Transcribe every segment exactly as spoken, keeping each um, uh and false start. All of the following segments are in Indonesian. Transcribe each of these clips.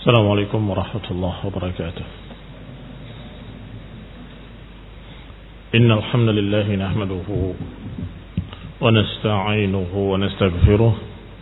السلام عليكم ورحمة الله وبركاته. إن الحمد لله نحمده ونستعينه ونستغفره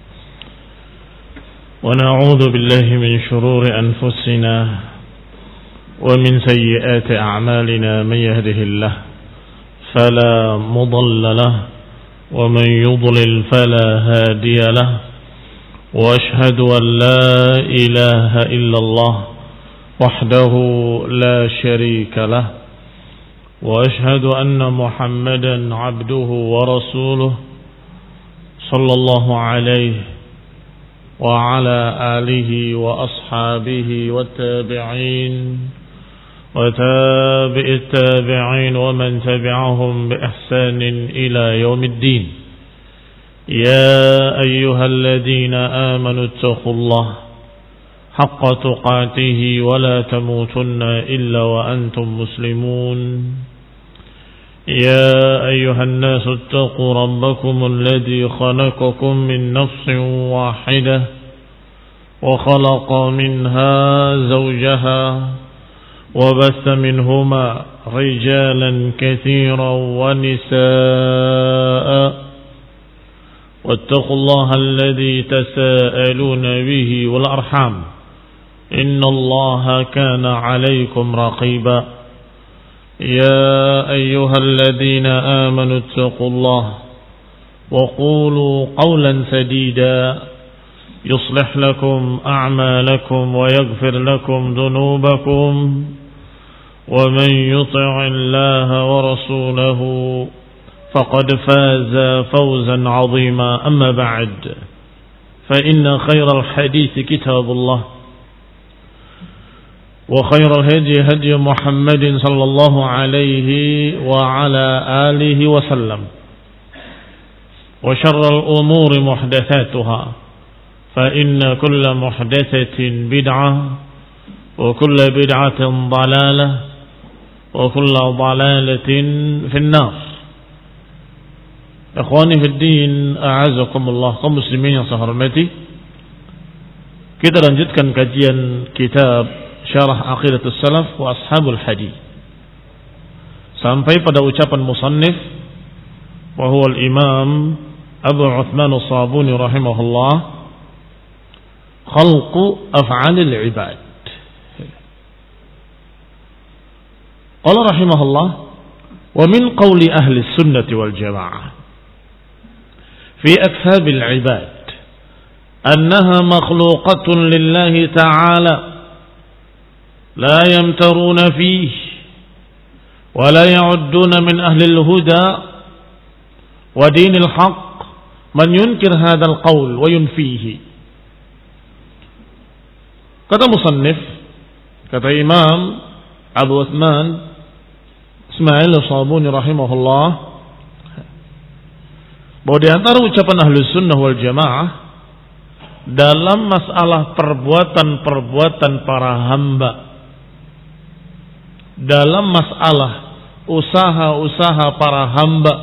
ونعوذ بالله من شرور أنفسنا ومن سيئات أعمالنا. من يهده الله فلا مضل له ومن يضلل فلا هادي له، وأشهد أن لا إله إلا الله وحده لا شريك له، وأشهد أن محمدا عبده ورسوله صلى الله عليه وعلى آله وأصحابه والتابعين وتابع التابعين ومن تبعهم بإحسان إلى يوم الدين. يا أيها الذين آمنوا اتقوا الله حق تقاته ولا تموتن إلا وأنتم مسلمون. يا أيها الناس اتقوا ربكم الذي خلقكم من نفس واحدة وخلق منها زوجها وبث منهما رجالا كثيرا ونساء، واتقوا الله الذي تساءلون به والأرحام إن الله كان عليكم رقيبا. يا أيها الذين آمنوا اتقوا الله وقولوا قولا سديدا يصلح لكم أعمالكم ويغفر لكم ذنوبكم، ومن يطع الله ورسوله فقد فاز فوزا عظيما. أما بعد، فإن خير الحديث كتاب الله، وخير الهدي هدي محمد صلى الله عليه وعلى آله وسلم، وشر الأمور محدثاتها، فإن كل محدثة بدعة وكل بدعة ضلالة وكل ضلالة في النار. Ikhwani fi din, a'azakumullah, kaum muslimin yang saya hormati. Kita lanjutkan kajian kitab Syarah Aqidatus Salaf wa Ashabul Hadis sampai pada ucapan musannif wa huwa al-Imam Abu Uthman As-Sabuni rahimahullah, khalqu af'alil ibad. Qala rahimahullah, wa min qawli ahli sunnati wal jamaah في أكثاب العباد أنها مخلوقة لله تعالى لا يمترون فيه ولا يعدون من أهل الهدى ودين الحق من ينكر هذا القول وينفيه. Kata musannif, kata Imam Abu Uthman Ismail As-Sabuni rahimahullah, bahwa di antara ucapan Ahlus Sunnah wal Jamaah dalam masalah perbuatan-perbuatan para hamba, dalam masalah usaha-usaha para hamba,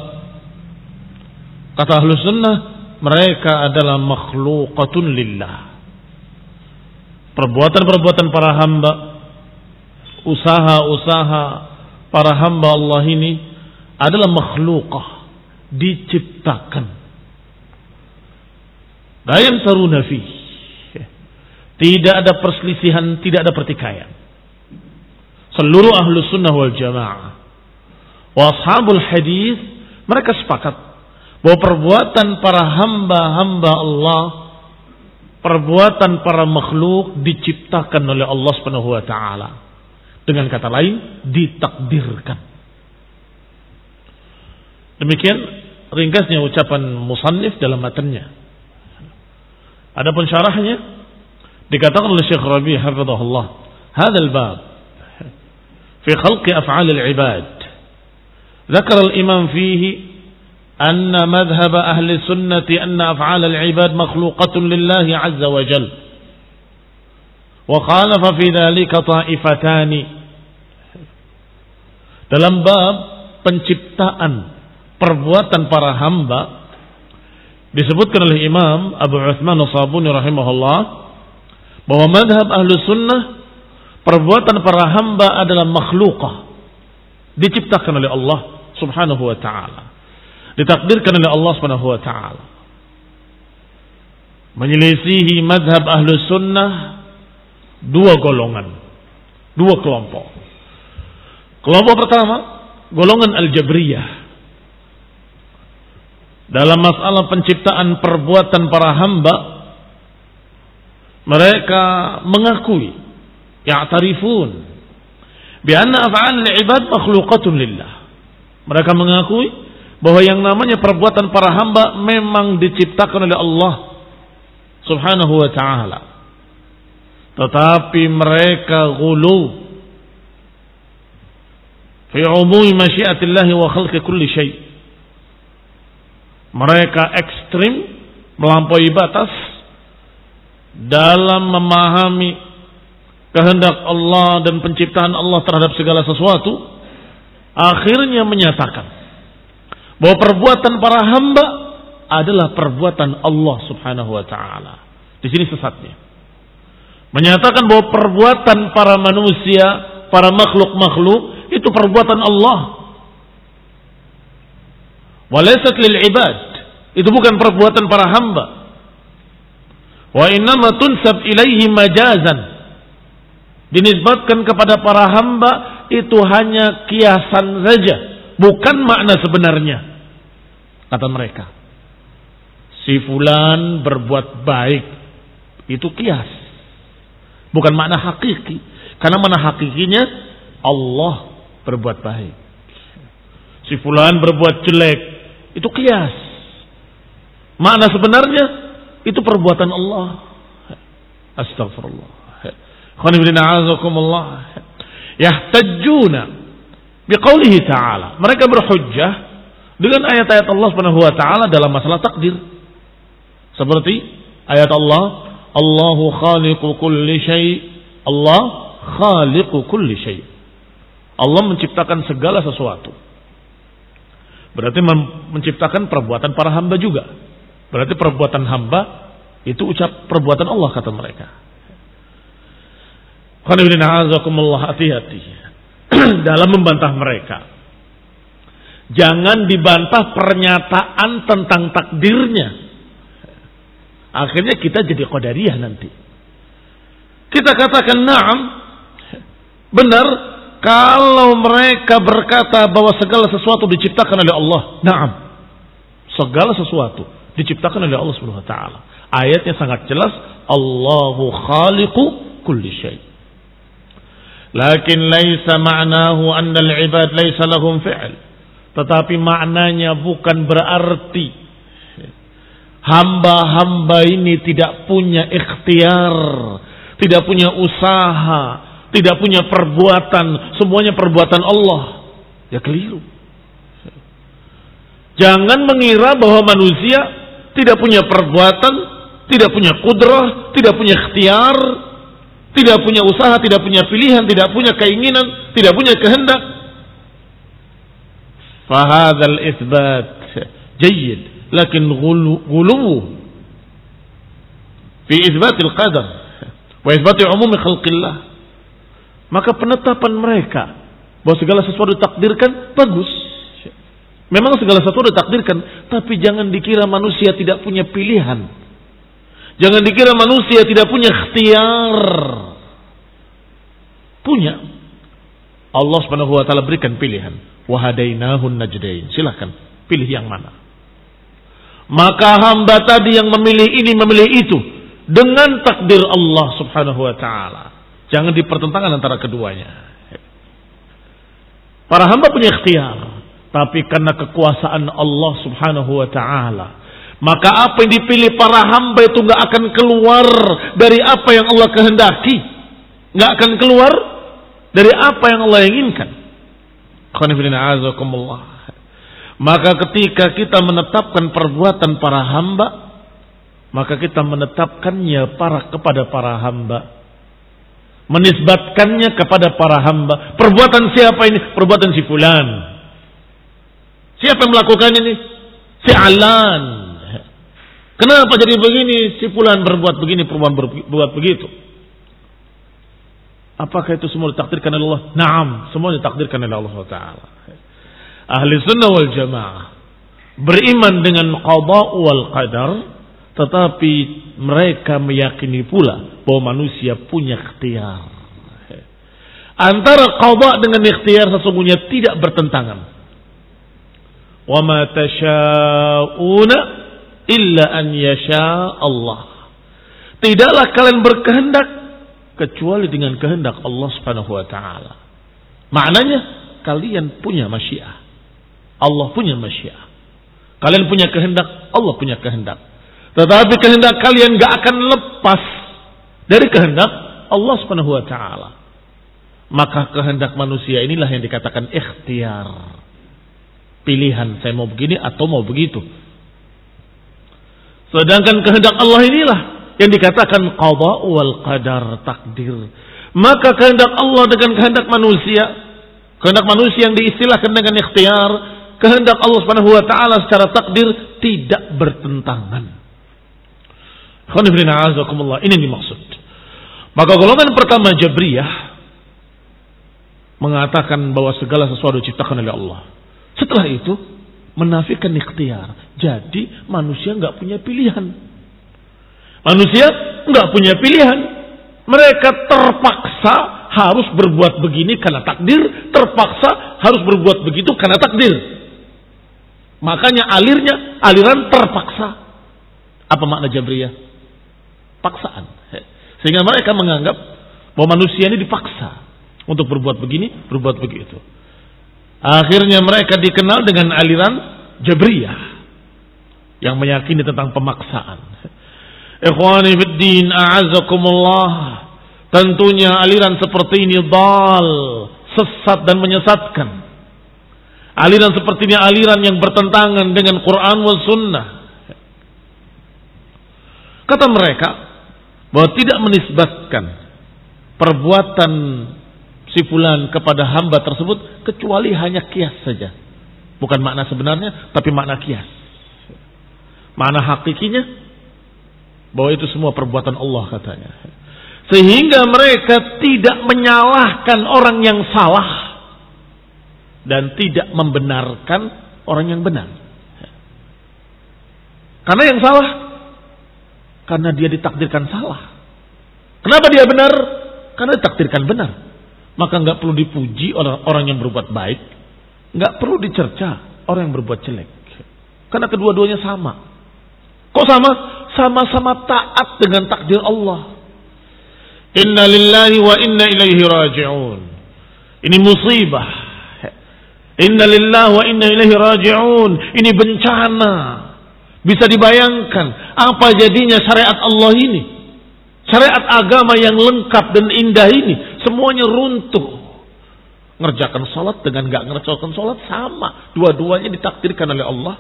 kata Ahlus Sunnah, mereka adalah makhluqatun lillah. Perbuatan-perbuatan para hamba, usaha-usaha para hamba Allah ini adalah makhluqah, diciptakan. La yamtaruna fi, tidak ada perselisihan, tidak ada pertikaian. Seluruh Ahlus Sunnah wal Jamaah wa Ashabul Hadis, mereka sepakat bahwa perbuatan para hamba-hamba Allah, perbuatan para makhluk diciptakan oleh Allah Subhanahu wa taala. Dengan kata lain, ditakdirkan. Demikian ringkasnya ucapan musannif dalam matanya. Adapun syarahnya dikatakan oleh Syekh Rabi' hafizahullah, hadzal bab fi khalqi af'al al-ibad. Dzakara al-imam fihi anna madhhab ahli sunnati anna af'al al-ibad makhluqatun lillahi 'azza wa jalla. Wa khalafa fi dhalika ta'ifatani. Dalam bab penciptaan perbuatan para hamba disebutkan oleh Imam Abu Uthman As-Sabuni rahimahullah bahwa madhab ahlu sunnah, perbuatan para hamba adalah makhlukah, diciptakan oleh Allah subhanahu wa ta'ala, ditakdirkan oleh Allah subhanahu wa ta'ala. Menyelisihi madhab ahlu sunnah dua golongan, dua kelompok. Kelompok pertama, golongan al-jabriyah. Dalam masalah penciptaan perbuatan para hamba, mereka mengakui, ya'tarifun bi anna af'al al-ibad makhluqatun lillah. Mereka mengakui bahwa yang namanya perbuatan para hamba memang diciptakan oleh Allah subhanahu wa ta'ala. Tetapi mereka ghulu fi umumi masyiatillahi wa khalqi kulli syai'. Mereka ekstrim, melampaui batas dalam memahami kehendak Allah dan penciptaan Allah terhadap segala sesuatu. Akhirnya menyatakan bahwa perbuatan para hamba adalah perbuatan Allah subhanahu wa ta'ala. Di sini sesatnya. Menyatakan bahwa perbuatan para manusia, para makhluk-makhluk, itu perbuatan Allah. Walaysat lil ibad. Itu bukan perbuatan para hamba. Wa innama tunsab ilaihi majazan. Dinisbatkan kepada para hamba itu hanya kiasan saja, bukan makna sebenarnya. Kata mereka, si fulan berbuat baik, itu kias, bukan makna hakiki. Karena makna hakikinya Allah berbuat baik. Si fulan berbuat jelek, itu kias. Makna sebenarnya itu perbuatan Allah. Astagfirullah. Yahtajjuna biqaulihi ta'ala. Mereka berhujjah dengan ayat-ayat Allah Subhanahu wa taala dalam masalah takdir. Seperti ayat Allah, Allahu khaliqu kulli syai'. Allah khaliqu kulli syai'. Allah menciptakan segala sesuatu. Berarti menciptakan perbuatan para hamba juga. Berarti perbuatan hamba itu ucap perbuatan Allah, kata mereka. Hati-hati dalam membantah mereka. Jangan dibantah pernyataan tentang takdirnya. Akhirnya kita jadi qadariyah nanti. Kita katakan na'am, benar kalau mereka berkata bahwa segala sesuatu diciptakan oleh Allah. Na'am, segala sesuatu diciptakan oleh Allah Subhanahu wa taala. Ayatnya sangat jelas, Allahu khaliqu kulli syai'. Lakin laisa ma'nahu anna al-ibad laisa lahum fi'l. Tetapi maknanya bukan berarti hamba-hamba ini tidak punya ikhtiar, tidak punya usaha, tidak punya perbuatan, semuanya perbuatan Allah. Ya keliru. Jangan mengira bahwa manusia tidak punya perbuatan, tidak punya kudrah, tidak punya ikhtiar, tidak punya usaha, tidak punya pilihan, tidak punya keinginan, tidak punya kehendak. Fahadzal itsbat jayyid, lakin ghulu fi itsbatil qadar wa itsbati umumi khalqillah. Maka penetapan mereka bahwa segala sesuatu ditakdirkan bagus. Memang segala sesuatu ditakdirkan, tapi jangan dikira manusia tidak punya pilihan. Jangan dikira manusia tidak punya ikhtiar. Punya. Allah Subhanahu wa taala berikan pilihan. Wa hadainahun najdain. Silakan pilih yang mana. Maka hamba tadi yang memilih ini, memilih itu dengan takdir Allah Subhanahu wa taala. Jangan dipertentangkan antara keduanya. Para hamba punya ikhtiar, tapi karena kekuasaan Allah Subhanahu wa taala, maka apa yang dipilih para hamba itu nggak akan keluar dari apa yang Allah kehendaki, nggak akan keluar dari apa yang Allah inginkan. Maka ketika kita menetapkan perbuatan para hamba, maka kita menetapkannya para kepada para hamba, menisbatkannya kepada para hamba. Perbuatan siapa ini? Perbuatan si fulan. Siapa yang melakukan ini? Si Alan. Kenapa jadi begini? Si fulan berbuat begini, perempuan berbuat begitu. Apakah itu semua ditakdirkan oleh Allah? Naam, semua ditakdirkan oleh Allah Taala. Ahli sunnah wal jamaah beriman dengan qada wal qadar, tetapi mereka meyakini pula bahwa manusia punya ikhtiar. Antara qada dengan ikhtiar sesungguhnya tidak bertentangan. Wa ma tasyauna illa an yasha Allah. Tidaklah kalian berkehendak kecuali dengan kehendak Allah Subhanahu wa taala. Maknanya kalian punya masyiah. Allah punya masyiah. Kalian punya kehendak, Allah punya kehendak. Tetapi kehendak kalian gak akan lepas dari kehendak Allah Subhanahu wa taala. Maka kehendak manusia inilah yang dikatakan ikhtiar. Pilihan, saya mau begini atau mau begitu. Sedangkan kehendak Allah inilah yang dikatakan qada wal qadar, takdir. Maka kehendak Allah dengan kehendak manusia, kehendak manusia yang diistilahkan dengan ikhtiar, kehendak Allah Subhanahu wa taala secara takdir tidak bertentangan. Ini yang dimaksud. Maka golongan pertama Jabriyah mengatakan bahwa segala sesuatu diciptakan oleh Allah. Setelah itu menafikan ikhtiar. Jadi manusia nggak punya pilihan. Manusia nggak punya pilihan. Mereka terpaksa harus berbuat begini karena takdir, terpaksa harus berbuat begitu karena takdir. Makanya alirnya aliran terpaksa. Apa makna Jabriyah? Paksaan. Sehingga mereka menganggap bahwa manusia ini dipaksa untuk berbuat begini, berbuat begitu. Akhirnya mereka dikenal dengan aliran Jabriyah yang meyakini tentang pemaksaan. Ikhwani fiddin, a'azzakumullah. Tentunya aliran seperti ini dal, sesat dan menyesatkan. Aliran seperti ini aliran yang bertentangan dengan Quran wal Sunnah. Kata mereka bahwa tidak menisbatkan perbuatan si fulan kepada hamba tersebut kecuali hanya kias saja. Bukan makna sebenarnya, tapi makna kias. Makna hakikinya bahwa itu semua perbuatan Allah katanya. Sehingga mereka tidak menyalahkan orang yang salah dan tidak membenarkan orang yang benar. Karena yang salah karena dia ditakdirkan salah. Kenapa dia benar? Karena ditakdirkan benar. Maka nggak perlu dipuji orang orang yang berbuat baik, nggak perlu dicerca orang yang berbuat jelek, karena kedua-duanya sama. Kok sama? Sama-sama taat dengan takdir Allah. Inna lillahi wa inna ilaihi raji'un. Ini musibah. Inna lillahi wa inna ilaihi raji'un. Ini bencana. Bisa dibayangkan apa jadinya syariat Allah ini. Syariat agama yang lengkap dan indah ini semuanya runtuh. Ngerjakan sholat dengan gak ngerjakan sholat sama. Dua-duanya ditakdirkan oleh Allah.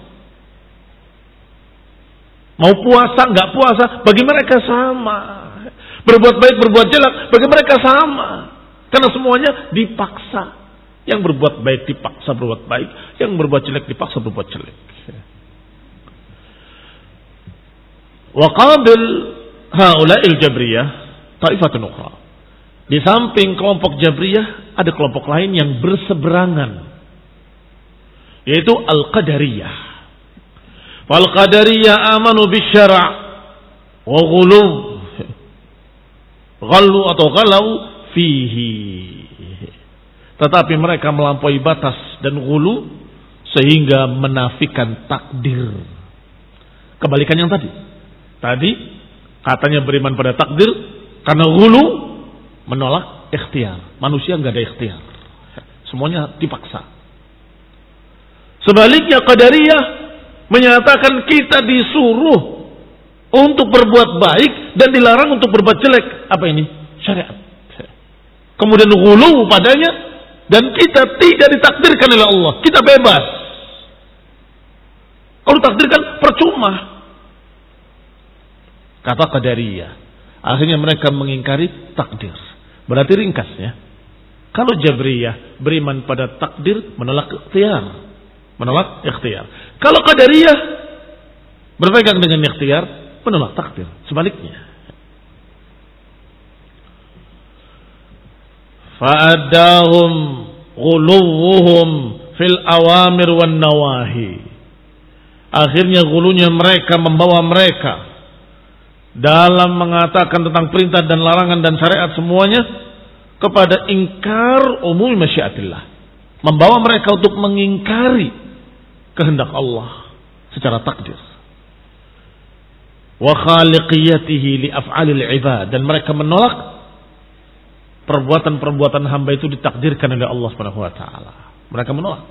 Mau puasa gak puasa bagi mereka sama. Berbuat baik berbuat jelek bagi mereka sama. Karena semuanya dipaksa. Yang berbuat baik dipaksa berbuat baik, yang berbuat jelek dipaksa berbuat jelek. Wa qabil haula'il Jabriyah ta'ifatun ukhra. Di samping kelompok Jabriyah ada kelompok lain yang berseberangan, yaitu Al-Qadariyah. Wal Qadariyah amanu bisyara' wa ghulu ghallu atau ghalau fihi. Tetapi mereka melampaui batas dan ghulu sehingga menafikan takdir. Kebalikan yang tadi. Tadi katanya beriman pada takdir, karena ghulu menolak ikhtiar. Manusia enggak ada ikhtiar. Semuanya dipaksa. Sebaliknya Qadariyah menyatakan kita disuruh untuk berbuat baik dan dilarang untuk berbuat jelek. Apa ini? Syariat. Kemudian ghulu padanya dan kita tidak ditakdirkan oleh Allah. Kita bebas. Kalau takdirkan percuma. Kata Qadariyah. Akhirnya mereka mengingkari takdir. Berarti ringkasnya, kalau Jabriyah beriman pada takdir, menolak ikhtiar. Menolak ikhtiar. Kalau Qadariyah berpegang dengan ikhtiar, menolak takdir. Sebaliknya. fa'adahum ghuluwuhum fil awamir wan nawahi. Akhirnya gulunya mereka membawa mereka dalam mengatakan tentang perintah dan larangan dan syariat semuanya kepada ingkar umum masyiatillah, membawa mereka untuk mengingkari kehendak Allah secara takdir, wa khaliqiyatihi li af'alil ibad, dan mereka menolak perbuatan-perbuatan hamba itu ditakdirkan oleh Allah Subhanahu wa taala. Mereka menolak.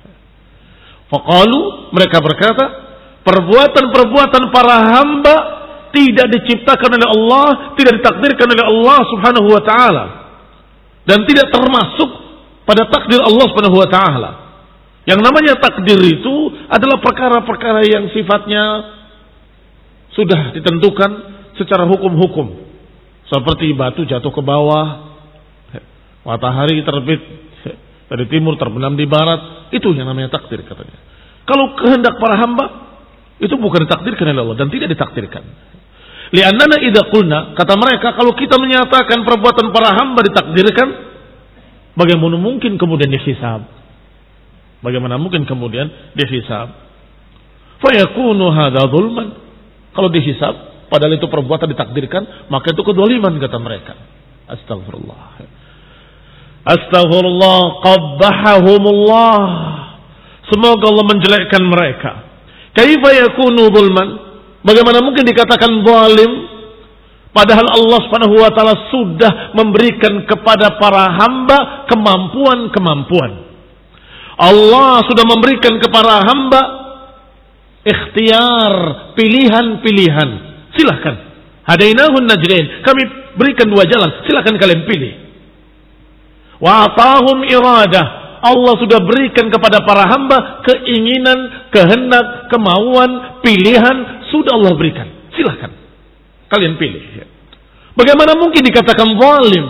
Faqalu, mereka berkata, perbuatan-perbuatan para hamba tidak diciptakan oleh Allah, tidak ditakdirkan oleh Allah Subhanahu wa taala, dan tidak termasuk pada takdir Allah Subhanahu wa taala. Yang namanya takdir itu adalah perkara-perkara yang sifatnya sudah ditentukan secara hukum-hukum. Seperti batu jatuh ke bawah, matahari terbit dari timur terbenam di barat, itu yang namanya takdir katanya. Kalau kehendak para hamba itu bukan ditakdirkan oleh Allah dan tidak ditakdirkan. Li'annana idza qulna, kata mereka, kalau kita menyatakan perbuatan para hamba ditakdirkan, bagaimana mungkin kemudian dihisab? Bagaimana mungkin kemudian dihisab? Fa yakunu hadza zulman. Kalau dihisab padahal itu perbuatan ditakdirkan, maka itu kedzaliman kata mereka. Astagfirullah. Astaghfirullah, qabbahahumullah. Semoga Allah menjelekkan mereka. Kaifa yakunu zulman? Bagaimana mungkin dikatakan zalim padahal Allah Subhanahu wa taala sudah memberikan kepada para hamba kemampuan-kemampuan. Allah sudah memberikan kepada hamba ikhtiar, pilihan-pilihan. Silahkan. Hadainahun najdain. Kami berikan dua jalan, silahkan kalian pilih. Wa atahum iradah. Allah sudah berikan kepada para hamba keinginan, kehendak, kemauan, pilihan, sudah Allah berikan. Silahkan kalian pilih. Bagaimana mungkin dikatakan zalim?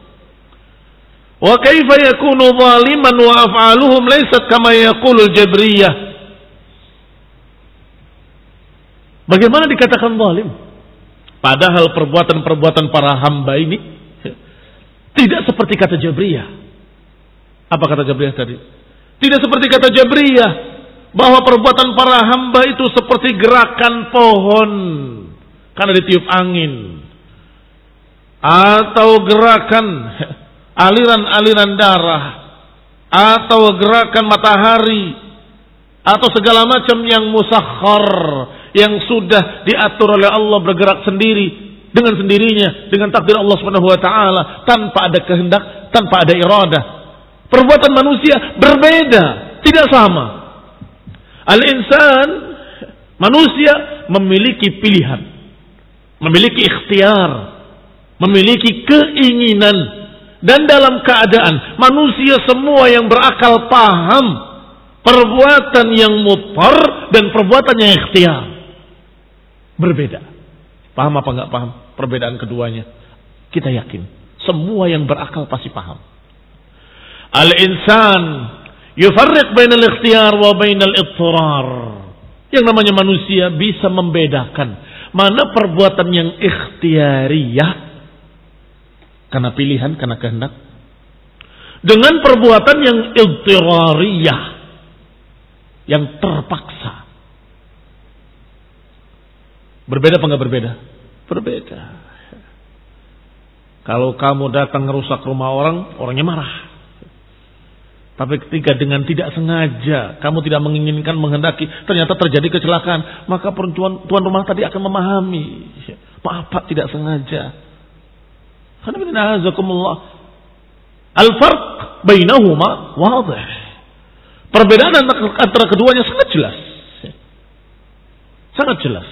Wa kaifa yakunu zaliman wa af'aluhum laysat kama yaqulul jabriyah. Bagaimana dikatakan zalim? Padahal perbuatan-perbuatan para hamba ini tidak seperti kata Jabriyah. Apa kata Jabriyah tadi? Tidak seperti kata Jabriyah, bahwa perbuatan para hamba itu seperti gerakan pohon karena ditiup angin, atau gerakan aliran-aliran darah, atau gerakan matahari, atau segala macam yang musakhkhar, yang sudah diatur oleh Allah bergerak sendiri dengan sendirinya, dengan takdir Allah Subhanahu wa taala, tanpa ada kehendak, tanpa ada iradah. Perbuatan manusia berbeda, tidak sama. Al-insan, manusia memiliki pilihan, memiliki ikhtiar, memiliki keinginan, dan dalam keadaan manusia semua yang berakal paham perbuatan yang mutar dan perbuatan yang ikhtiar berbeda. Paham apa enggak paham perbedaan keduanya? Kita yakin semua yang berakal pasti paham. Al-insan yufarriq bainal ikhtiyar wa bainal idtirar. Yang namanya manusia bisa membedakan mana perbuatan yang ikhtiyariyah karena pilihan, karena kehendak, dengan perbuatan yang idtirariyah yang terpaksa. Berbeda apa enggak berbeda? Berbeda. Kalau kamu datang merusak rumah orang, orangnya marah. Tapi ketika dengan tidak sengaja kamu tidak menginginkan, menghendaki, ternyata terjadi kecelakaan, maka tuan, tuan rumah tadi akan memahami. Maaf Pak, tidak sengaja. Al-farq bainahuma wadih. Perbedaan antara keduanya sangat jelas. Sangat jelas.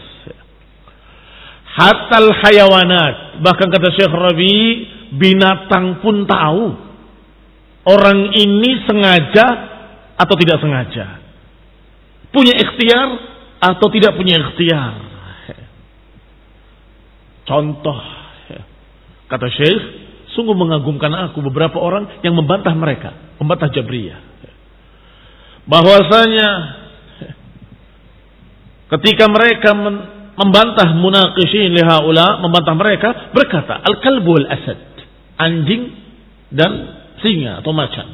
Hatal hayawanat, bahkan kata Syekh Rabi, binatang pun tahu orang ini sengaja atau tidak sengaja, punya ikhtiar atau tidak punya ikhtiar. Contoh, kata Syekh, sungguh mengagumkan aku beberapa orang yang membantah mereka, membantah Jabriyah, bahwasanya ketika mereka membantah munaqishin lihaula, membantah mereka, berkata al-kalbu wal asad, anjing dan singa atau macan.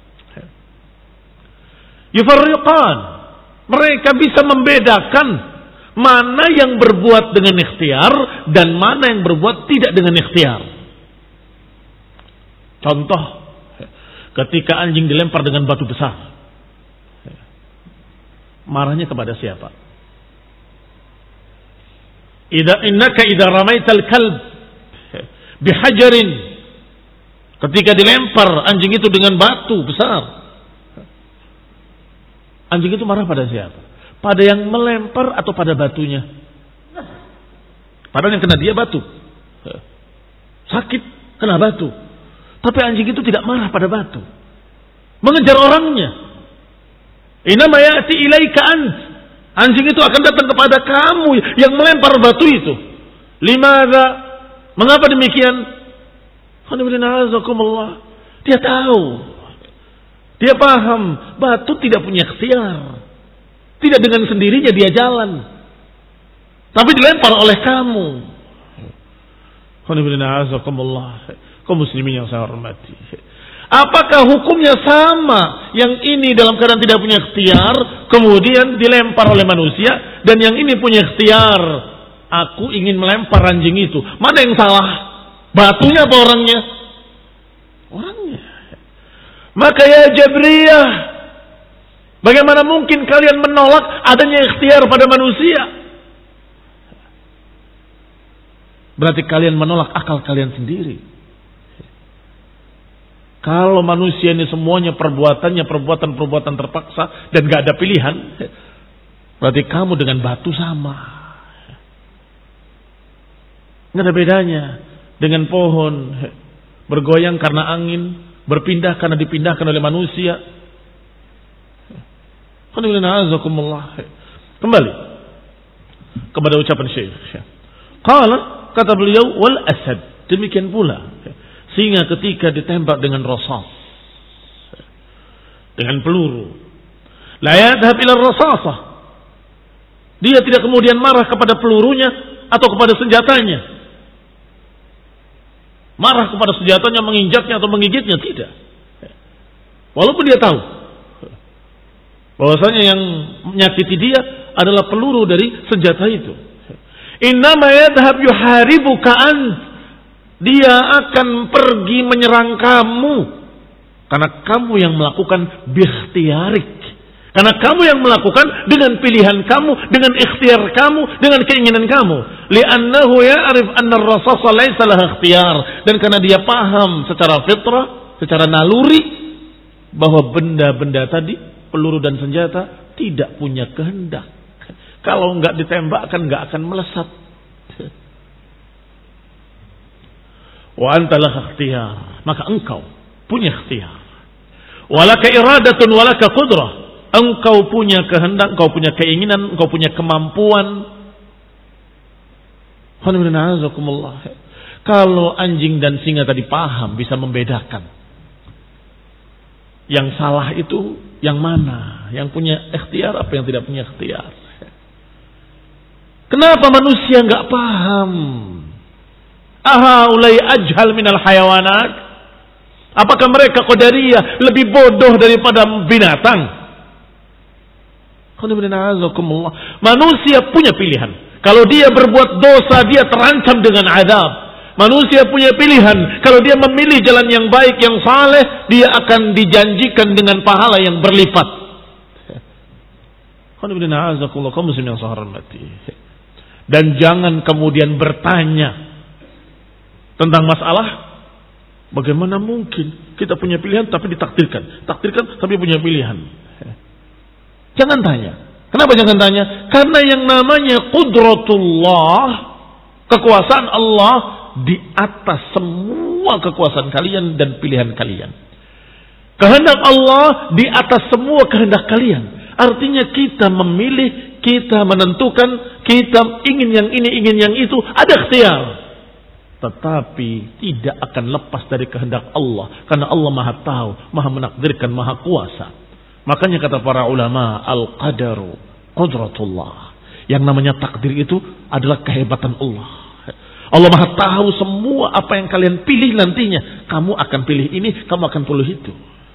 Yufarriqan, mereka bisa membedakan mana yang berbuat dengan ikhtiar dan mana yang berbuat tidak dengan ikhtiar. Contoh, ketika anjing dilempar dengan batu besar, marahnya kepada siapa? Idza innaka idza ramaital kalb bihajarin, ketika dilempar anjing itu dengan batu besar, anjing itu marah pada siapa? Pada yang melempar atau pada batunya? Padahal yang kena dia batu, sakit kena batu, tapi anjing itu tidak marah pada batu, mengejar orangnya. Inama ya'ti ilaika ant, anjing itu akan datang kepada kamu yang melempar batu itu. Limadza? Mengapa demikian? Dia tahu, dia paham batu tidak punya ikhtiar, tidak dengan sendirinya dia jalan, tapi dilempar oleh kamu. Kaum muslimin yang saya hormati, apakah hukumnya sama? Yang ini dalam keadaan tidak punya ikhtiar, kemudian dilempar oleh manusia, dan yang ini punya ikhtiar. Aku ingin melempar anjing itu. Mana yang salah? Batunya apa orangnya? Orangnya. Maka ya Jabriyah, bagaimana mungkin kalian menolak adanya ikhtiar pada manusia? Berarti kalian menolak akal kalian sendiri. Kalau manusia ini semuanya perbuatannya perbuatan-perbuatan terpaksa dan gak ada pilihan, berarti kamu dengan batu sama. Nggak ada bedanya dengan pohon bergoyang karena angin, berpindah karena dipindahkan oleh manusia. Kembali kepada ucapan Syekh. Qala, kata beliau, wal asad, demikian pula singa ketika ditembak dengan rasas, dengan peluru, la yadhhab ila rasasah, dia tidak kemudian marah kepada pelurunya atau kepada senjatanya, marah kepada senjatanya, menginjaknya atau menggigitnya, tidak. Walaupun dia tahu bahwasanya yang menyakiti dia adalah peluru dari senjata itu. Innama yadhhab yuharibuka ant, dia akan pergi menyerang kamu karena kamu yang melakukan biikhtiarik, karena kamu yang melakukan dengan pilihan kamu, dengan ikhtiar kamu, dengan keinginan kamu. Li'annahu ya'rif anna ar-rasasa laysa laha ikhtiyar, dan karena dia paham secara fitrah, secara naluri, bahwa benda-benda tadi, peluru dan senjata, tidak punya kehendak. Kalau enggak ditembakkan enggak akan melesat. Wa anta laha ikhtiyar, maka engkau punya ikhtiar. Walaka iradatun walaka qudrah, engkau punya kehendak, engkau punya keinginan, engkau punya kemampuan. Kalau anjing dan singa tadi paham, bisa membedakan yang salah itu yang mana, yang punya ikhtiar apa yang tidak punya ikhtiar. Kenapa manusia nggak paham? Ahaulai ajhal minal hayawanat, apakah mereka qadariyah lebih bodoh daripada binatang? Manusia punya pilihan. Kalau dia berbuat dosa, dia terancam dengan azab. Manusia punya pilihan. Kalau dia memilih jalan yang baik, yang saleh, dia akan dijanjikan dengan pahala yang berlipat. Dan jangan kemudian bertanya tentang masalah bagaimana mungkin kita punya pilihan tapi ditakdirkan, takdirkan tapi punya pilihan. Jangan tanya. Kenapa jangan tanya? Karena yang namanya qudratullah, kekuasaan Allah di atas semua kekuasaan kalian dan pilihan kalian. Kehendak Allah di atas semua kehendak kalian. Artinya kita memilih, kita menentukan, kita ingin yang ini, ingin yang itu, ada ikhtiar. Tetapi tidak akan lepas dari kehendak Allah. Karena Allah Maha tahu, Maha menakdirkan, Maha kuasa. Makanya kata para ulama, al-qadaru qudratullah. Yang namanya takdir itu adalah kehebatan Allah. Allah Maha tahu semua apa yang kalian pilih nantinya. Kamu akan pilih ini, kamu akan pilih itu.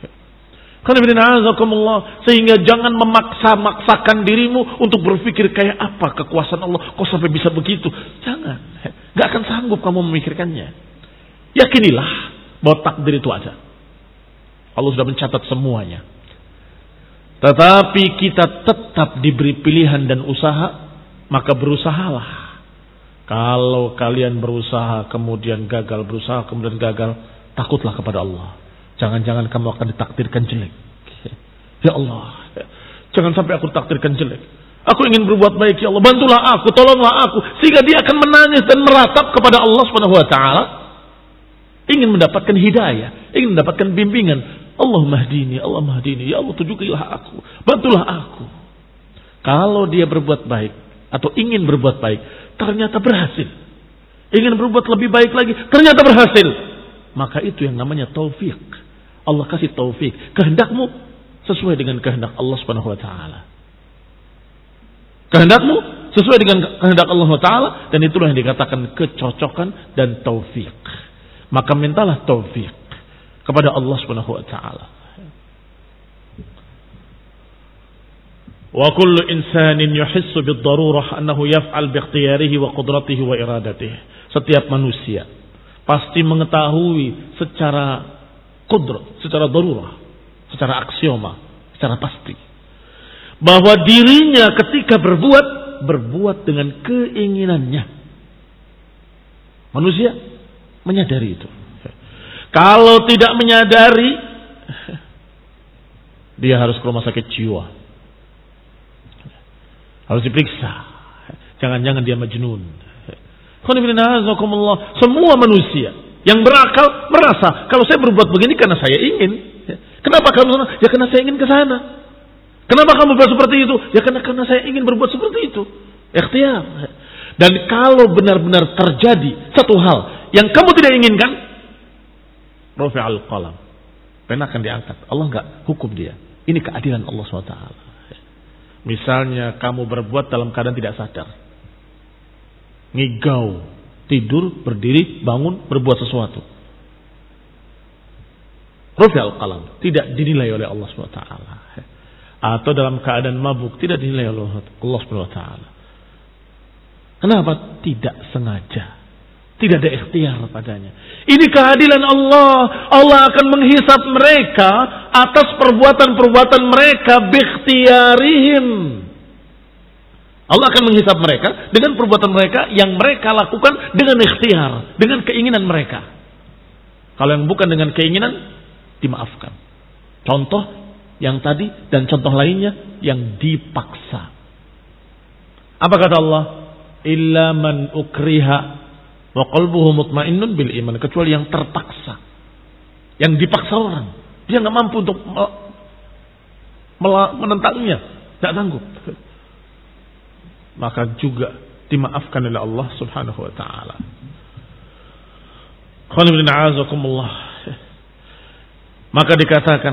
Sehingga jangan memaksa-maksakan dirimu untuk berpikir kayak apa kekuasaan Allah. Kok sampai bisa begitu? Jangan. Gak akan sanggup kamu memikirkannya. Yakinilah bahwa takdir itu ada. Allah sudah mencatat semuanya. Tetapi kita tetap diberi pilihan dan usaha, maka berusahalah. Kalau kalian berusaha kemudian gagal, berusaha kemudian gagal, takutlah kepada Allah. Jangan-jangan kamu akan ditakdirkan jelek. Ya Allah, jangan sampai aku ditakdirkan jelek. Aku ingin berbuat baik, ya Allah, bantulah aku, tolonglah aku, sehingga dia akan menangis dan meratap kepada Allah Subhanahu wa taala, ingin mendapatkan hidayah, ingin mendapatkan bimbingan. Allahumma hdini, Allahumma hdini, ya Allah tunjukilah aku, bantulah aku. Kalau dia berbuat baik atau ingin berbuat baik, ternyata berhasil. Ingin berbuat lebih baik lagi, ternyata berhasil. Maka itu yang namanya taufik. Allah kasih taufik. Kehendakmu sesuai dengan kehendak Allah Subhanahu wa taala. Kehendakmu sesuai dengan kehendak Allah Subhanahu wa taala, dan itulah yang dikatakan kecocokan dan taufik. Maka mintalah taufik kepada Allah Subhanahu wa taala. Wa kullu insanin yuhissu bid-darurah annahu yaf'al bi-ikhtiyarihi wa qudratihi wa iradatihi. Setiap manusia pasti mengetahui secara qudrat, secara darurah, secara aksioma, secara pasti bahwa dirinya ketika berbuat berbuat dengan keinginannya. Manusia menyadari itu. Kalau tidak menyadari, dia harus ke rumah sakit jiwa. Harus diperiksa. Jangan-jangan dia majnun. Semua manusia yang berakal merasa kalau saya berbuat begini karena saya ingin. Kenapa kamu? Ya karena saya ingin ke sana. Kenapa kamu berbuat seperti itu? Ya karena karena saya ingin berbuat seperti itu. Ikhtiar. Dan kalau benar-benar terjadi satu hal yang kamu tidak inginkan, rafi'al qalam, pena akan diangkat. Allah enggak hukum dia. Ini keadilan Allah subhanahu wa taala. Misalnya kamu berbuat dalam keadaan tidak sadar, ngigau, tidur, berdiri, bangun, berbuat sesuatu, rafi'al qalam, tidak dinilai oleh Allah subhanahu wa taala. Atau dalam keadaan mabuk, tidak dinilai oleh Allah subhanahu wa taala. Kenapa? Tidak sengaja. Tidak ada ikhtiar padanya. Ini keadilan Allah. Allah akan menghisab mereka atas perbuatan-perbuatan mereka biikhtiarihim. Allah akan menghisab mereka dengan perbuatan mereka yang mereka lakukan dengan ikhtiar, dengan keinginan mereka. Kalau yang bukan dengan keinginan, dimaafkan. Contoh yang tadi dan contoh lainnya yang dipaksa. Apa kata Allah? Illa man ukriha wa qalbuhu mutmainnun bil iman, kecuali yang terpaksa, yang dipaksa orang, dia nggak mampu untuk menentangnya, tidak sanggup, maka juga dimaafkan oleh Allah Subhanahu wa taala. Maka dikatakan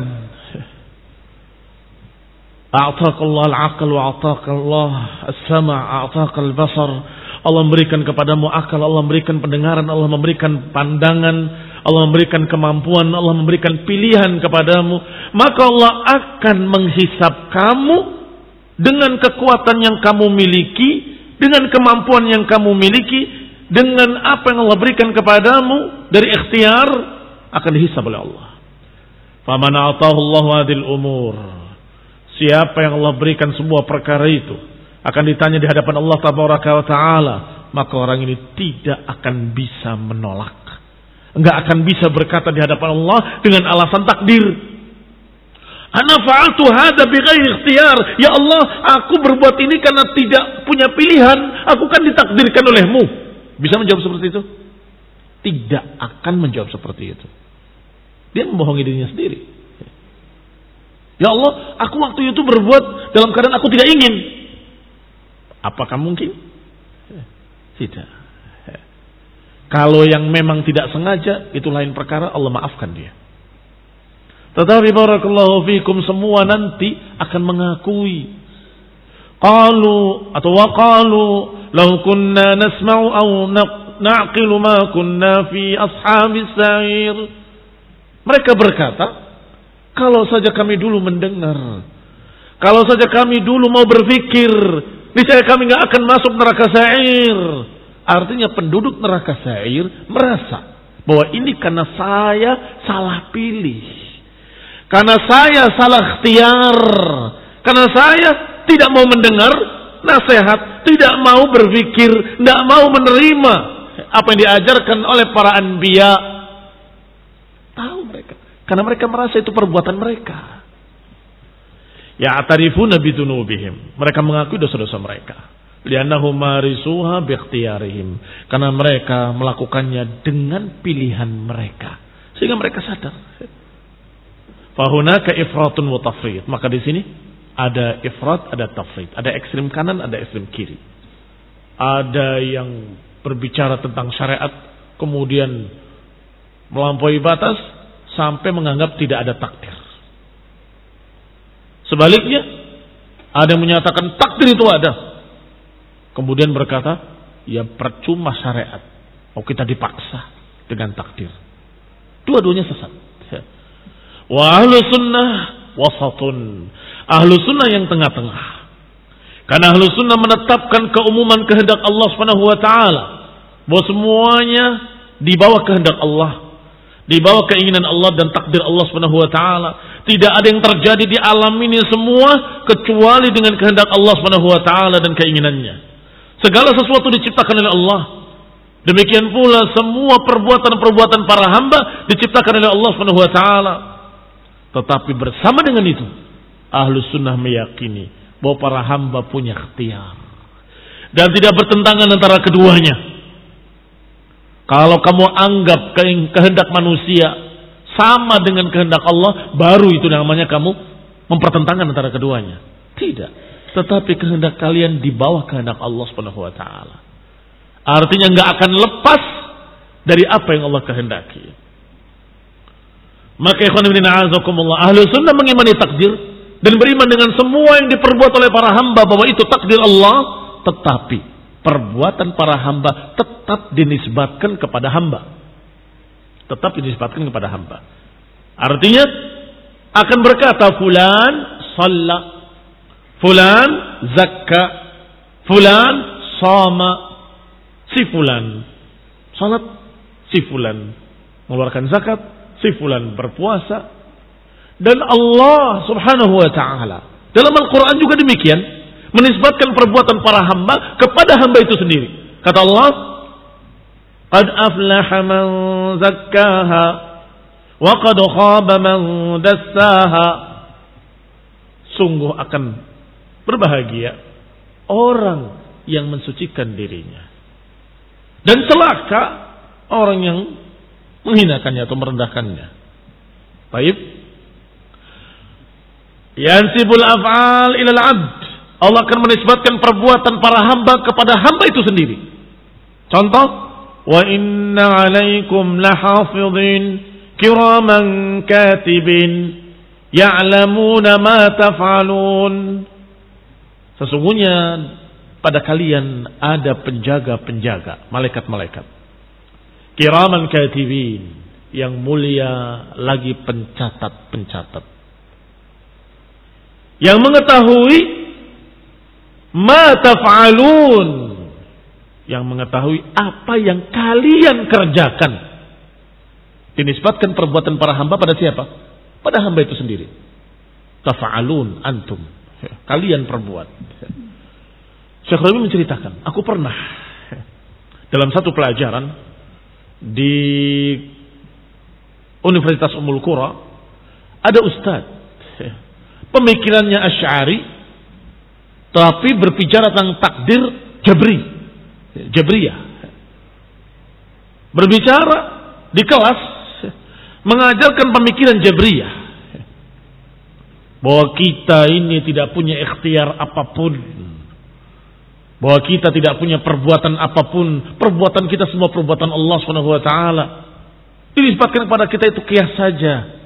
a'taqallahu al-aql wa a'taqallahu as-sama', a'taqal basar. Allah memberikan kepadamu akal, Allah memberikan pendengaran, Allah memberikan pandangan, Allah memberikan kemampuan, Allah memberikan pilihan kepadamu. Maka Allah akan menghisab kamu dengan kekuatan yang kamu miliki, dengan kemampuan yang kamu miliki, dengan apa yang Allah berikan kepadamu dari ikhtiar, akan dihisab oleh Allah. Faman a'tahu Allahu hadhil umur, siapa yang Allah berikan semua perkara itu, akan ditanya di hadapan Allah Tabaraka wa Ta'ala, maka orang ini tidak akan bisa menolak, enggak akan bisa berkata di hadapan Allah dengan alasan takdir. Ana fa'altu hadza bighairi ikhtiyar, ya Allah, aku berbuat ini karena tidak punya pilihan, aku kan ditakdirkan olehmu. Bisa menjawab seperti itu? Tidak akan menjawab seperti itu. Dia membohongi dirinya sendiri. Ya Allah, aku waktu itu berbuat dalam keadaan aku tidak ingin. Apakah mungkin? Tidak. Kalau yang memang tidak sengaja, itu lain perkara, Allah maafkan dia. Tetapi barakallahu fikum, semua nanti akan mengakui. Qalu atau waqalu law kunna nasma'u aw na'qilu ma kunna fi ashabis sa'ir. Mereka berkata, kalau saja kami dulu mendengar, kalau saja kami dulu mau berpikir, niscaya kami enggak akan masuk neraka sa'ir. Artinya penduduk neraka sa'ir merasa bahwa ini karena saya salah pilih, karena saya salah ikhtiar, karena saya tidak mau mendengar nasihat, tidak mau berpikir, tidak mau menerima apa yang diajarkan oleh para anbiya. Tahu mereka, karena mereka merasa itu perbuatan mereka. Ya'tarifuna bidunubihim, mereka mengakui dosa-dosa mereka. Li'annahum marisuha biikhtiyarihim, karena mereka melakukannya dengan pilihan mereka, sehingga mereka sadar. Fahunaka ifratun wa tafrid, maka di sini ada ifrat, ada tafrid, ada ekstrem kanan, ada ekstrem kiri. Ada yang berbicara tentang syariat kemudian melampaui batas sampai menganggap tidak ada takdir. Sebaliknya, ada yang menyatakan takdir itu ada, kemudian berkata, ya percuma syariat, mau kita dipaksa dengan takdir. Dua-duanya sesat. Wa ahlu sunnah wasatun, ahlu sunnah yang tengah-tengah. Karena ahlu sunnah menetapkan keumuman kehendak Allah subhanahu wa ta'ala, bahwa semuanya di bawah kehendak Allah, di bawah keinginan Allah dan takdir Allah subhanahu wa ta'ala. Tidak ada yang terjadi di alam ini semua kecuali dengan kehendak Allah subhanahu wa ta'ala dan keinginannya. Segala sesuatu diciptakan oleh Allah. Demikian pula semua perbuatan-perbuatan para hamba diciptakan oleh Allah subhanahu wa ta'ala. Tetapi bersama dengan itu, ahlu sunnah meyakini bahwa para hamba punya ikhtiar, dan tidak bertentangan antara keduanya. Kalau kamu anggap kehendak manusia sama dengan kehendak Allah, baru itu namanya kamu mempertentangkan antara keduanya. Tidak. Tetapi kehendak kalian di bawah kehendak Allah subhanahu wa ta'ala. Artinya nggak akan lepas dari apa yang Allah kehendaki. Maka ikhwan fillah azakumullah, ahlu sunnah mengimani takdir dan beriman dengan semua yang diperbuat oleh para hamba bahwa itu takdir Allah. Tetapi perbuatan para hamba tetap dinisbatkan kepada hamba. Tetap dinisbatkan kepada hamba. Artinya akan berkata fulan shalla, fulan zakka, fulan shama, si fulan salat, si fulan mengeluarkan zakat, si fulan berpuasa. Dan Allah subhanahu wa ta'ala dalam Al-Quran juga demikian, menisbatkan perbuatan para hamba kepada hamba itu sendiri. Kata Allah, qad aflaha man zakkaha wa qad khaba man dassaha. Sungguh akan berbahagia orang yang mensucikan dirinya, dan celaka orang yang menghinakannya atau merendahkannya. Baik. Yansibul af'al ilal abd. Allah akan menisbatkan perbuatan para hamba kepada hamba itu sendiri. Contoh, wa inna 'alaikum lahafidhin kiraman katibin ya'lamuna ma taf'alun. Sesungguhnya pada kalian ada penjaga-penjaga, malaikat-malaikat. Kiraman katibin, yang mulia lagi pencatat-pencatat, yang mengetahui ma taf'alun, yang mengetahui apa yang kalian kerjakan. Dinisbatkan perbuatan para hamba pada siapa? Pada hamba itu sendiri. Taf'alun antum, kalian perbuat. Syekh Rabi menceritakan, aku pernah dalam satu pelajaran di Universitas Ummul Qura, ada ustaz, pemikirannya Asy'ari, tapi berbicara tentang takdir Jabri, Jabriyah. Berbicara di kelas, mengajarkan pemikiran Jabriyah, bahwa kita ini tidak punya ikhtiar apapun, bahwa kita tidak punya perbuatan apapun, perbuatan kita semua perbuatan Allah subhanahu wa ta'ala. Dinisbatkan kepada kita itu qiyas saja.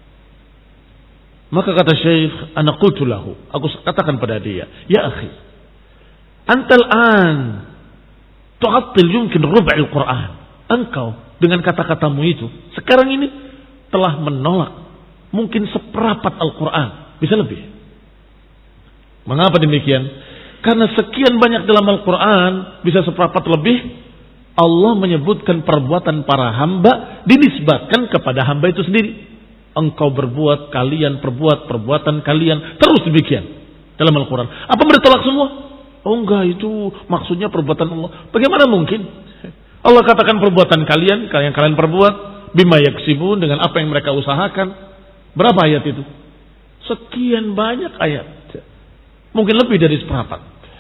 Maka kata Syekh, ana qultu lahu, aku katakan pada dia, ya akhi, antal an tu'attil yumkin rub'il Quran. Engkau dengan kata-katamu itu sekarang ini telah menolak mungkin seperempat Al-Quran, bisa lebih. Mengapa demikian? Karena sekian banyak dalam Al-Quran, bisa seperempat lebih, Allah menyebutkan perbuatan para hamba dinisbatkan kepada hamba itu sendiri. Engkau berbuat, kalian perbuat, perbuatan kalian, terus demikian dalam Al-Quran. Apa mereka tolak semua? Oh enggak, itu maksudnya perbuatan Allah. Bagaimana mungkin? Allah katakan perbuatan kalian, kalian kalian perbuat, bima yaksibun, dengan apa yang mereka usahakan. Berapa ayat itu? Sekian banyak ayat. Mungkin lebih dari seperempat.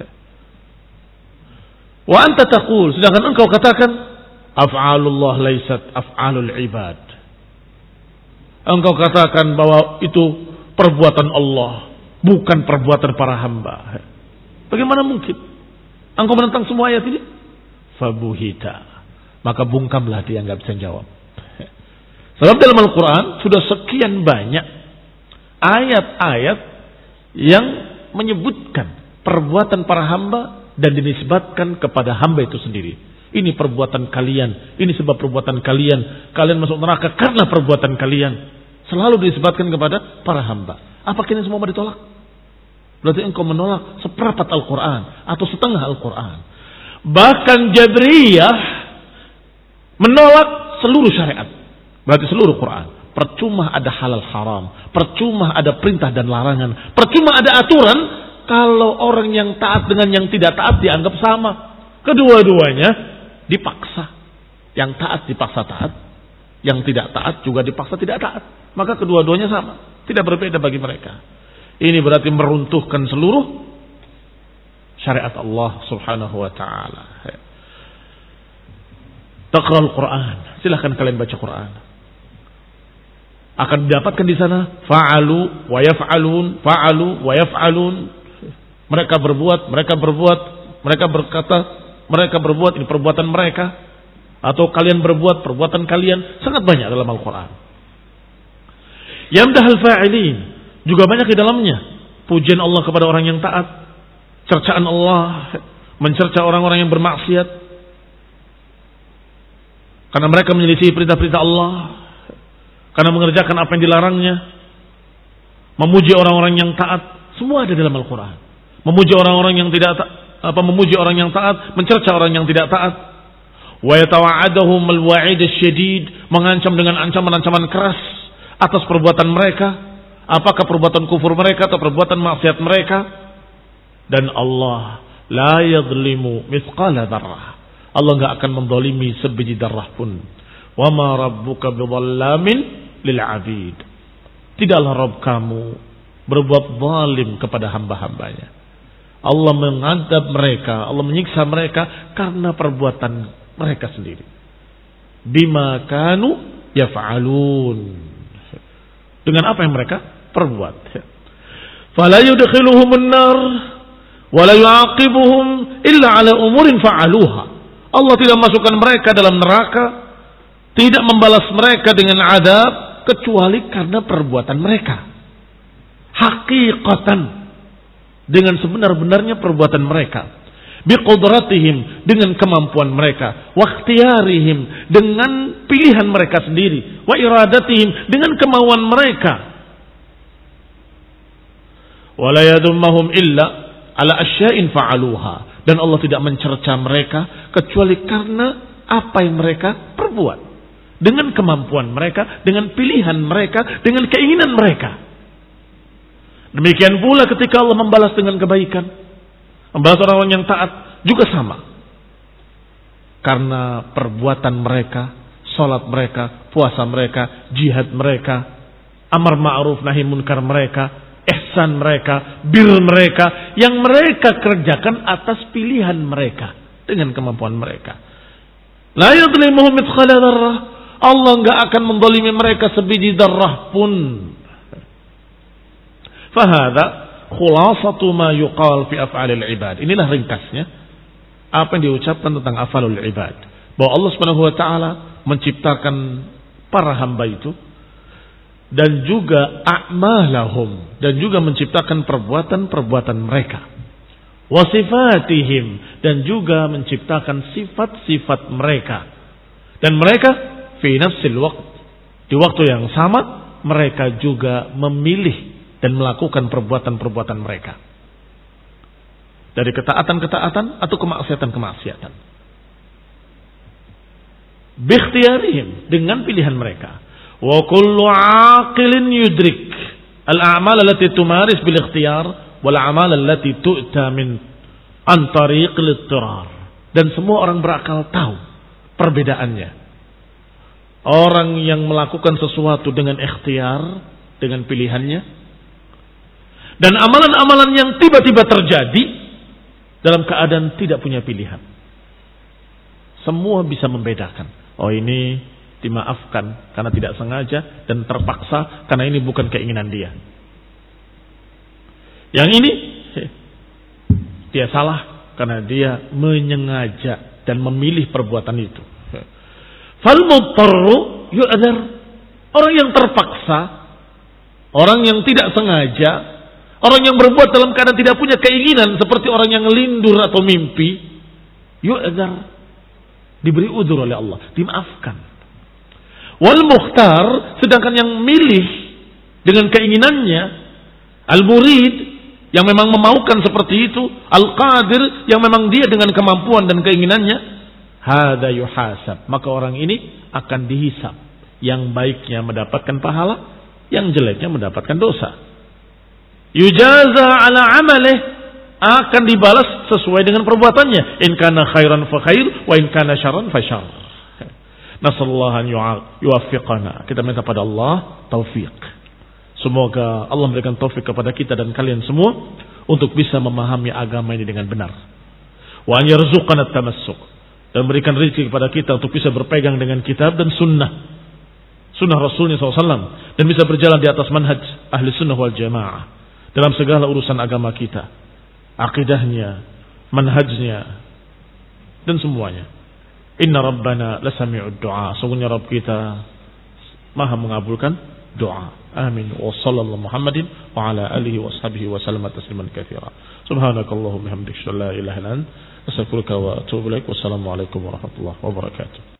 Wa anta taqul, sedangkan engkau katakan af'alullah laysat af'alul ibad. Engkau katakan bahwa itu perbuatan Allah, bukan perbuatan para hamba. Bagaimana mungkin? Engkau menentang semua ayat ini? Fabuhita. Maka bungkamlah dia, nggak bisa jawab. Sebab dalam Al-Quran sudah sekian banyak ayat-ayat yang menyebutkan perbuatan para hamba dan dinisbatkan kepada hamba itu sendiri. Ini perbuatan kalian, ini sebab perbuatan kalian, kalian masuk neraka karena perbuatan kalian. Selalu dinisbatkan kepada para hamba. Apakah ini semua mau ditolak? Berarti engkau menolak seperempat Al-Quran atau setengah Al-Quran. Bahkan Jabriyah menolak seluruh syariat. Berarti seluruh Quran. Percuma ada halal haram, percuma ada perintah dan larangan, percuma ada aturan kalau orang yang taat dengan yang tidak taat dianggap sama. Kedua-duanya dipaksa. Yang taat dipaksa taat, yang tidak taat juga dipaksa tidak taat. Maka kedua-duanya sama, tidak berbeda bagi mereka. Ini berarti meruntuhkan seluruh syariat Allah Subhanahu wa taala. Taqra'ul Quran, silahkan kalian baca Quran. Akan didapatkan di sana fa'alu wa yaf'alun, fa'alu wa yaf'alun. Mereka berbuat, mereka berbuat, mereka berkata, mereka berbuat, ini perbuatan mereka. Atau kalian berbuat, perbuatan kalian. Sangat banyak dalam Al-Quran. Yamdahal fa'ilin, juga banyak di dalamnya. Pujian Allah kepada orang yang taat, cercaan Allah, mencerca orang-orang yang bermaksiat. Karena mereka menyelisih perintah-perintah Allah, karena mengerjakan apa yang dilarangnya. Memuji orang-orang yang taat, semua ada dalam Al-Quran. Memuji orang-orang yang tidak taat, apa memuji orang yang taat, mencerca orang yang tidak taat. Wa yatawa'adahum al-wa'id asy-syadid, mengancam dengan ancaman-ancaman keras atas perbuatan mereka, apakah perbuatan kufur mereka atau perbuatan maksiat mereka. Dan Allah la yadhlimu mithqala dzarrah. Allah enggak akan menzalimi sebiji darah pun. Wa ma rabbuka bidhallamin lil 'abid. Tidaklah Rabb kamu berbuat zalim kepada hamba-hambanya. Allah mengadab mereka, Allah menyiksa mereka karena perbuatan mereka sendiri. Bima kanu yaf'alun. Dengan apa yang mereka perbuat. Fala yudkhiluhumun nar wa la yu'aqibuhum illa ala umurin fa'aluha. Allah tidak masukkan mereka dalam neraka, tidak membalas mereka dengan adab kecuali karena perbuatan mereka. Hakikatan, dengan sebenar-benarnya perbuatan mereka. Biqudratihim, dengan kemampuan mereka. Wakhtiyarihim, dengan pilihan mereka sendiri. Wa iradatihim, dengan kemauan mereka. Wa la yadummahum illa ala asya'in fa'aluha. Dan Allah tidak mencerca mereka kecuali karena apa yang mereka perbuat. Dengan kemampuan mereka, dengan pilihan mereka, dengan keinginan mereka. Demikian pula ketika Allah membalas dengan kebaikan, membalas orang-orang yang taat juga sama. Karena perbuatan mereka, salat mereka, puasa mereka, jihad mereka, amar ma'ruf nahi munkar mereka, ihsan mereka, bir mereka, yang mereka kerjakan atas pilihan mereka dengan kemampuan mereka. La yadhlimuhum mithqala dzarrah. Allah enggak akan menzalimi mereka sebiji darah pun. Fahada khulasatu ma yuqal fi af'alil ibad. Inilah ringkasnya apa yang diucapkan tentang af'alul ibad. Bahwa Allah Subhanahu wa taala menciptakan para hamba itu dan juga a'malahum, dan juga menciptakan perbuatan-perbuatan mereka. wa sifatihim, dan juga menciptakan sifat-sifat mereka. Dan mereka fi nafsil waqt, di waktu yang sama mereka juga memilih dan melakukan perbuatan-perbuatan mereka. Dari ketaatan-ketaatan atau kemaksiatan-kemaksiatan. Bikhtiyarihim, dengan pilihan mereka. Wa kullu aqilin yudrik al-a'mal allati tumaris bil ikhtiyar wal a'mal allati tu'ta min an tariqil ittirar. Dan semua orang berakal tahu perbedaannya. Orang yang melakukan sesuatu dengan ikhtiar, dengan pilihannya, dan amalan-amalan yang tiba-tiba terjadi dalam keadaan tidak punya pilihan. Semua bisa membedakan. Oh, ini dimaafkan karena tidak sengaja dan terpaksa karena ini bukan keinginan dia. Yang ini dia salah karena dia menyengaja dan memilih perbuatan itu. Fal mudtarru yu'dzar. Orang yang terpaksa, orang yang tidak sengaja, orang yang berbuat dalam keadaan tidak punya keinginan seperti orang yang lindur atau mimpi, yu'dzar, diberi udzur oleh Allah, dimaafkan. Wal mukhtar, sedangkan yang milih dengan keinginannya, al murid yang memang memaukan seperti itu, al qadir yang memang dia dengan kemampuan dan keinginannya, hada yuhasab, maka orang ini akan dihisab. Yang baiknya mendapatkan pahala, yang jeleknya mendapatkan dosa. Yujaza ala amalih, akan dibalas sesuai dengan perbuatannya. In kana khairan fa khair, wa in kana syarran fa syarr. Nasallahu an yuwaffiqana. Kita minta pada Allah taufik. Semoga Allah memberikan taufik kepada kita dan kalian semua untuk bisa memahami agama ini dengan benar. Wa an yarzuqana tamassuk, dan berikan rezeki kepada kita untuk bisa berpegang dengan kitab dan sunnah, sunnah Rasulnya shallallahu alaihi wasallam, dan bisa berjalan di atas manhaj ahli sunnah wal jamaah dalam segala urusan agama kita, akidahnya, manhajnya, dan semuanya. Inna Rabbana lasami'ud du'a. Sungguhnya Rabb kita maha mengabulkan doa. Amin. Wa sallallahu Muhammadin wa ala alihi wa sahbihi wa sallama tasliman katsira. Subhanakallahumma hamdika la ilaha illa anta astaghfiruka wa atubu ilaik. Wassalamu alaikum warahmatullahi wabarakatuh.